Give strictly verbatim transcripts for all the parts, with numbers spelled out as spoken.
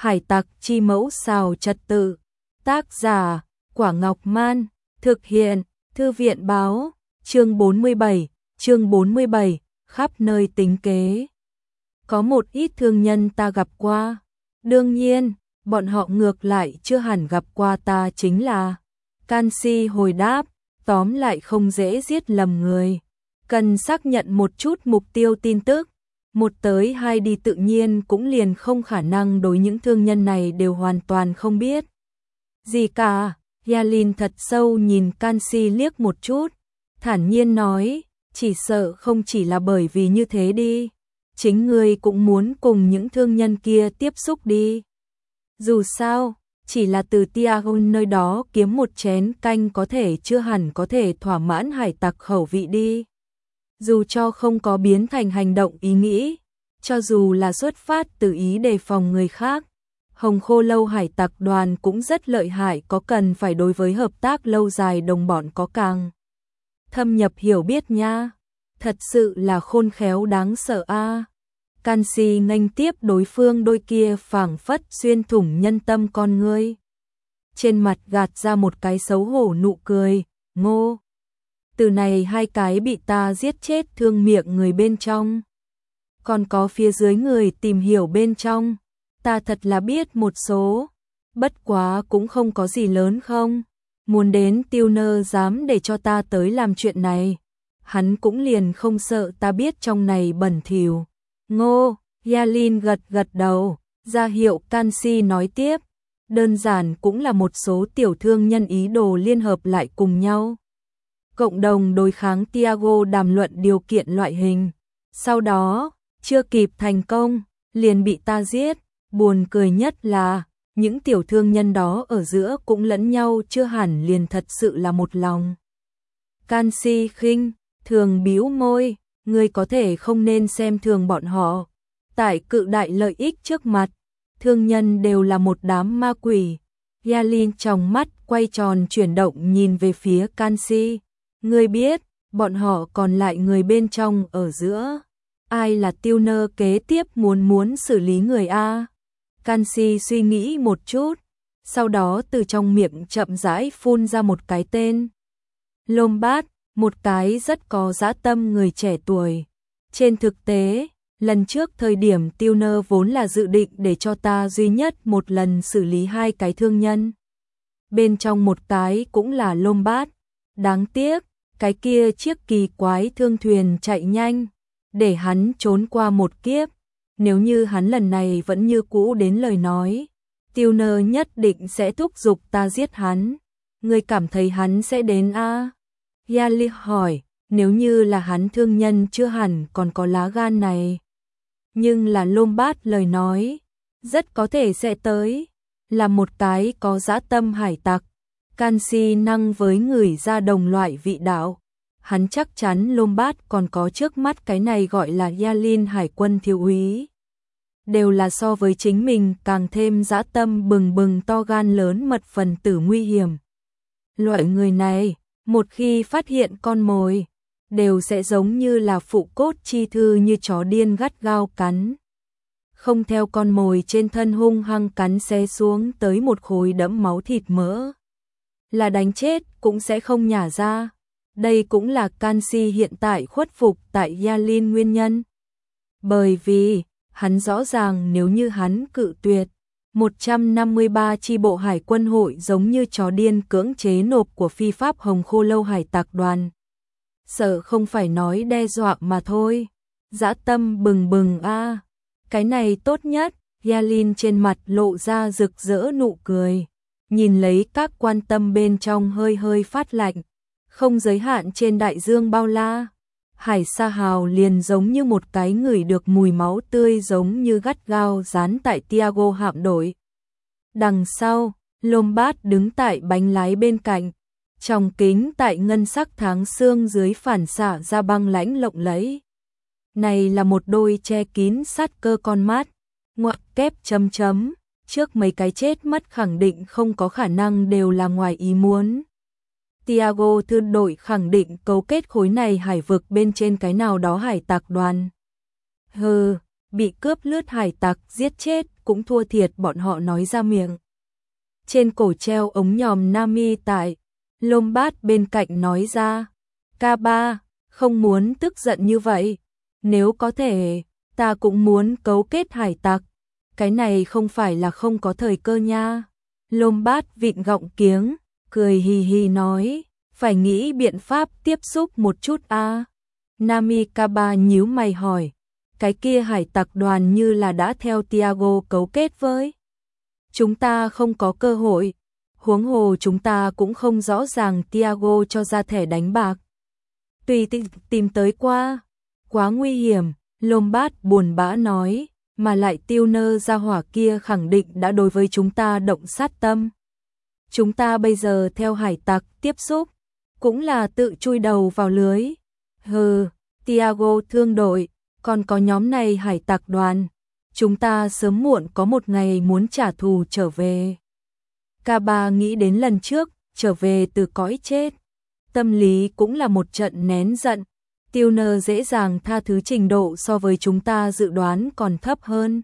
Hải tặc chi mẫu xào trật tự. Tác giả, Quả Ngọc Man. Thực hiện, Thư viện Báo. Chương bốn mươi bảy, chương bốn mươi bảy, khắp nơi tính kế. Có một ít thương nhân ta gặp qua. Đương nhiên, bọn họ ngược lại chưa hẳn gặp qua ta chính là. Canxi hồi đáp, tóm lại không dễ giết lầm người. Cần xác nhận một chút mục tiêu tin tức. Một tới hai đi tự nhiên cũng liền không khả năng đối những thương nhân này đều hoàn toàn không biết. Gì cả, Yalin thật sâu nhìn Canxi liếc một chút. Thản nhiên nói, chỉ sợ không chỉ là bởi vì như thế đi. Chính ngươi cũng muốn cùng những thương nhân kia tiếp xúc đi. Dù sao, chỉ là từ Tiagon nơi đó kiếm một chén canh có thể chưa hẳn có thể thỏa mãn hải tặc khẩu vị đi. Dù cho không có biến thành hành động ý nghĩ, cho dù là xuất phát từ ý đề phòng người khác, Hồng Khô Lâu hải tặc đoàn cũng rất lợi hại, có cần phải đối với hợp tác lâu dài đồng bọn có càng thâm nhập hiểu biết nha. Thật sự là khôn khéo đáng sợ a. À. Canxi nghênh tiếp đối phương đôi kia phảng phất xuyên thủng nhân tâm con ngươi. Trên mặt gạt ra một cái xấu hổ nụ cười, ngô. Từ này hai cái bị ta giết chết thương miệng người bên trong. Còn có phía dưới người tìm hiểu bên trong. Ta thật là biết một số. Bất quá cũng không có gì lớn không. Muốn đến Tiêu Nơ dám để cho ta tới làm chuyện này. Hắn cũng liền không sợ ta biết trong này bẩn thỉu. Ngô, Yalin gật gật đầu, ra hiệu Canxi nói tiếp. Đơn giản cũng là một số tiểu thương nhân ý đồ liên hợp lại cùng nhau. Cộng đồng đối kháng Tiago đàm luận điều kiện loại hình. Sau đó, chưa kịp thành công, liền bị ta giết. Buồn cười nhất là, những tiểu thương nhân đó ở giữa cũng lẫn nhau chưa hẳn liền thật sự là một lòng. Canxi khinh, thường bĩu môi, ngươi có thể không nên xem thường bọn họ. Tại cự đại lợi ích trước mặt, thương nhân đều là một đám ma quỷ. Yalin trong mắt quay tròn chuyển động nhìn về phía Canxi. Ngươi biết, bọn họ còn lại người bên trong ở giữa. Ai là Tiêu Nơ kế tiếp muốn muốn xử lý người A? Canxi suy nghĩ một chút, sau đó từ trong miệng chậm rãi phun ra một cái tên. Lombard, một cái rất có dã tâm người trẻ tuổi. Trên thực tế, lần trước thời điểm Tiêu Nơ vốn là dự định để cho ta duy nhất một lần xử lý hai cái thương nhân. Bên trong một cái cũng là Lombard. Đáng tiếc, cái kia chiếc kỳ quái thương thuyền chạy nhanh, để hắn trốn qua một kiếp. Nếu như hắn lần này vẫn như cũ đến lời nói, Tiêu Nơ nhất định sẽ thúc giục ta giết hắn. Ngươi cảm thấy hắn sẽ đến a? À? Yali hỏi, nếu như là hắn thương nhân chưa hẳn còn có lá gan này. Nhưng là Lombard lời nói, rất có thể sẽ tới, là một cái có dã tâm hải tặc. Canxi năng với người ra đồng loại vị đạo. Hắn chắc chắn Lombard còn có trước mắt cái này gọi là Yalin hải quân thiếu úy. Đều là so với chính mình càng thêm dã tâm bừng bừng to gan lớn mật phần tử nguy hiểm. Loại người này, một khi phát hiện con mồi, đều sẽ giống như là phụ cốt chi thư như chó điên gắt gao cắn. Không theo con mồi trên thân hung hăng cắn xé xuống tới một khối đẫm máu thịt mỡ. Là đánh chết cũng sẽ không nhả ra. Đây cũng là Canxi hiện tại khuất phục tại Yalin nguyên nhân. Bởi vì, hắn rõ ràng nếu như hắn cự tuyệt, một trăm năm mươi ba chi bộ hải quân hội giống như chó điên cưỡng chế nộp của phi pháp Hồng Khô Lâu hải tặc đoàn. Sợ không phải nói đe dọa mà thôi. Dã tâm bừng bừng a. À. Cái này tốt nhất, Yalin trên mặt lộ ra rực rỡ nụ cười. Nhìn lấy các quan tâm bên trong hơi hơi phát lạnh. Không giới hạn trên đại dương bao la. Hải Sa Hào liền giống như một cái ngửi được mùi máu tươi giống như gắt gao dán tại Tiago hạm đội. Đằng sau, Lombard đứng tại bánh lái bên cạnh. Trong kính tại ngân sắc tháng sương dưới phản xạ ra băng lãnh lộng lẫy. Này là một đôi che kín sát cơ con mắt. Ngoặc kép chấm chấm. Trước mấy cái chết mất khẳng định không có khả năng đều là ngoài ý muốn. Tiago thư đội khẳng định cấu kết khối này hải vực bên trên cái nào đó hải tặc đoàn. Hừ, bị cướp lướt hải tặc giết chết cũng thua thiệt bọn họ nói ra miệng. Trên cổ treo ống nhòm Nami tại, Lombards bên cạnh nói ra, ca ba, không muốn tức giận như vậy, nếu có thể, ta cũng muốn cấu kết hải tặc, cái này không phải là không có thời cơ nha. Lombards vịn gọng kiếng, cười hì hì nói, phải nghĩ biện pháp tiếp xúc một chút a. À. Nami Kaba nhíu mày hỏi, cái kia hải tặc đoàn như là đã theo Tiago cấu kết với. Chúng ta không có cơ hội, huống hồ chúng ta cũng không rõ ràng Tiago cho ra thẻ đánh bạc. Tùy tìm, tìm tới qua, quá nguy hiểm, Lombards buồn bã nói, mà lại tiêu nơ ra hỏa kia khẳng định đã đối với chúng ta động sát tâm. Chúng ta bây giờ theo hải tặc tiếp xúc, cũng là tự chui đầu vào lưới. Hừ, Tiago thương đội, còn có nhóm này hải tặc đoàn, chúng ta sớm muộn có một ngày muốn trả thù trở về. Ca ba nghĩ đến lần trước, trở về từ cõi chết. Tâm lý cũng là một trận nén giận. Tiêu nơ dễ dàng tha thứ trình độ so với chúng ta dự đoán còn thấp hơn.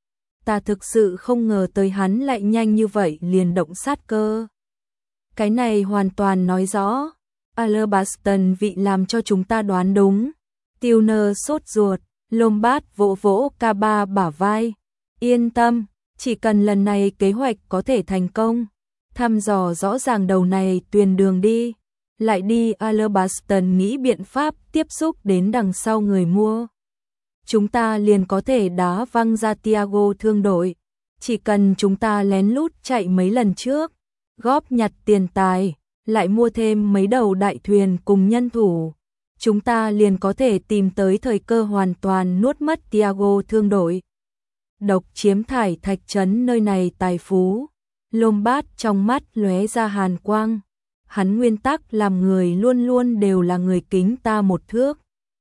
Ta thực sự không ngờ tới hắn lại nhanh như vậy liền động sát cơ. Cái này hoàn toàn nói rõ, Alabaston vị làm cho chúng ta đoán đúng. Tiêu nơ sốt ruột, Lombards vỗ vỗ ca ba bả vai. Yên tâm, chỉ cần lần này kế hoạch có thể thành công, thăm dò rõ ràng đầu này tuyền đường đi, lại đi Alabaston nghĩ biện pháp tiếp xúc đến đằng sau người mua. Chúng ta liền có thể đá văng ra Tiago thương đội, chỉ cần chúng ta lén lút chạy mấy lần trước, góp nhặt tiền tài, lại mua thêm mấy đầu đại thuyền cùng nhân thủ, chúng ta liền có thể tìm tới thời cơ hoàn toàn nuốt mất Tiago thương đội. Độc chiếm thải thạch trấn nơi này tài phú. Lombards trong mắt lóe ra hàn quang. Hắn nguyên tắc làm người luôn luôn đều là người kính ta một thước.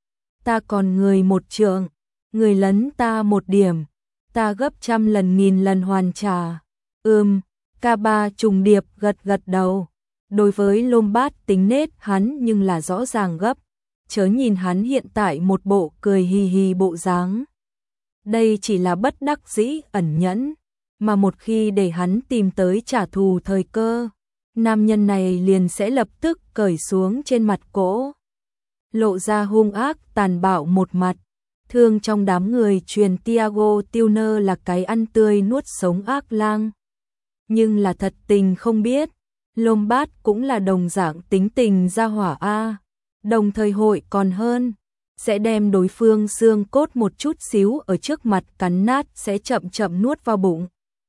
Ta còn người một trượng, người lấn ta một điểm, ta gấp trăm lần nghìn lần hoàn trả. Ừm, ca ba trùng điệp gật gật đầu. Đối với Lombards tính nết hắn nhưng là rõ ràng gấp. Chớ nhìn hắn hiện tại một bộ cười hì hì bộ dáng. Đây chỉ là bất đắc dĩ ẩn nhẫn, mà một khi để hắn tìm tới trả thù thời cơ, nam nhân này liền sẽ lập tức cởi xuống trên mặt cỗ, lộ ra hung ác tàn bạo một mặt. Thương trong đám người truyền Tiago Turner là cái ăn tươi nuốt sống ác lang. Nhưng là thật tình không biết, Lombards cũng là đồng dạng tính tình ra hỏa A, đồng thời hội còn hơn, sẽ đem đối phương xương cốt một chút xíu ở trước mặt cắn nát sẽ chậm chậm nuốt vào bụng.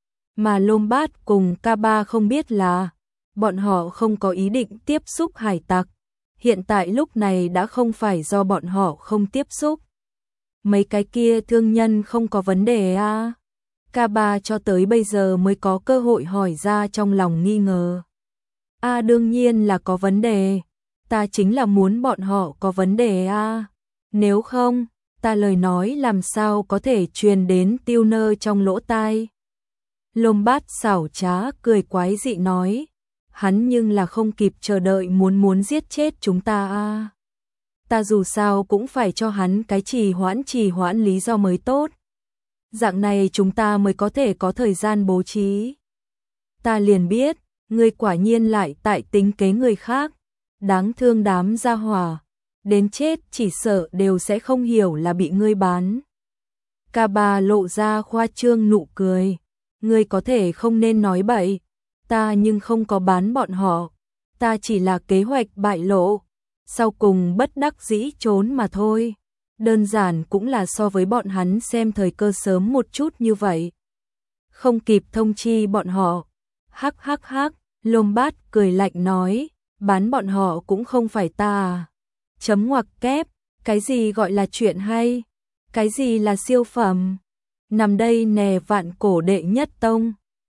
Mà Lombards cùng ca ba không biết là, bọn họ không có ý định tiếp xúc hải tặc, hiện tại lúc này đã không phải do bọn họ không tiếp xúc. Mấy cái kia thương nhân không có vấn đề à? ca ba cho tới bây giờ mới có cơ hội hỏi ra trong lòng nghi ngờ. À đương nhiên là có vấn đề, ta chính là muốn bọn họ có vấn đề à? Nếu không, ta lời nói làm sao có thể truyền đến Turner trong lỗ tai. Lombards xảo trá cười quái dị nói, hắn nhưng là không kịp chờ đợi muốn muốn giết chết chúng ta à. Ta dù sao cũng phải cho hắn cái trì hoãn trì hoãn lý do mới tốt. Dạng này chúng ta mới có thể có thời gian bố trí. Ta liền biết, ngươi quả nhiên lại tại tính kế người khác, đáng thương đám gia hỏa, đến chết chỉ sợ đều sẽ không hiểu là bị ngươi bán. ca ba lộ ra khoa trương nụ cười, ngươi có thể không nên nói bậy, ta nhưng không có bán bọn họ, ta chỉ là kế hoạch bại lộ, sau cùng bất đắc dĩ trốn mà thôi. Đơn giản cũng là so với bọn hắn xem thời cơ sớm một chút như vậy. Không kịp thông chi bọn họ. Hắc hắc hắc, Lombards cười lạnh nói, bán bọn họ cũng không phải ta à. Chấm ngoặc kép, cái gì gọi là chuyện hay? Cái gì là siêu phẩm? Nằm đây nè vạn cổ đệ nhất tông.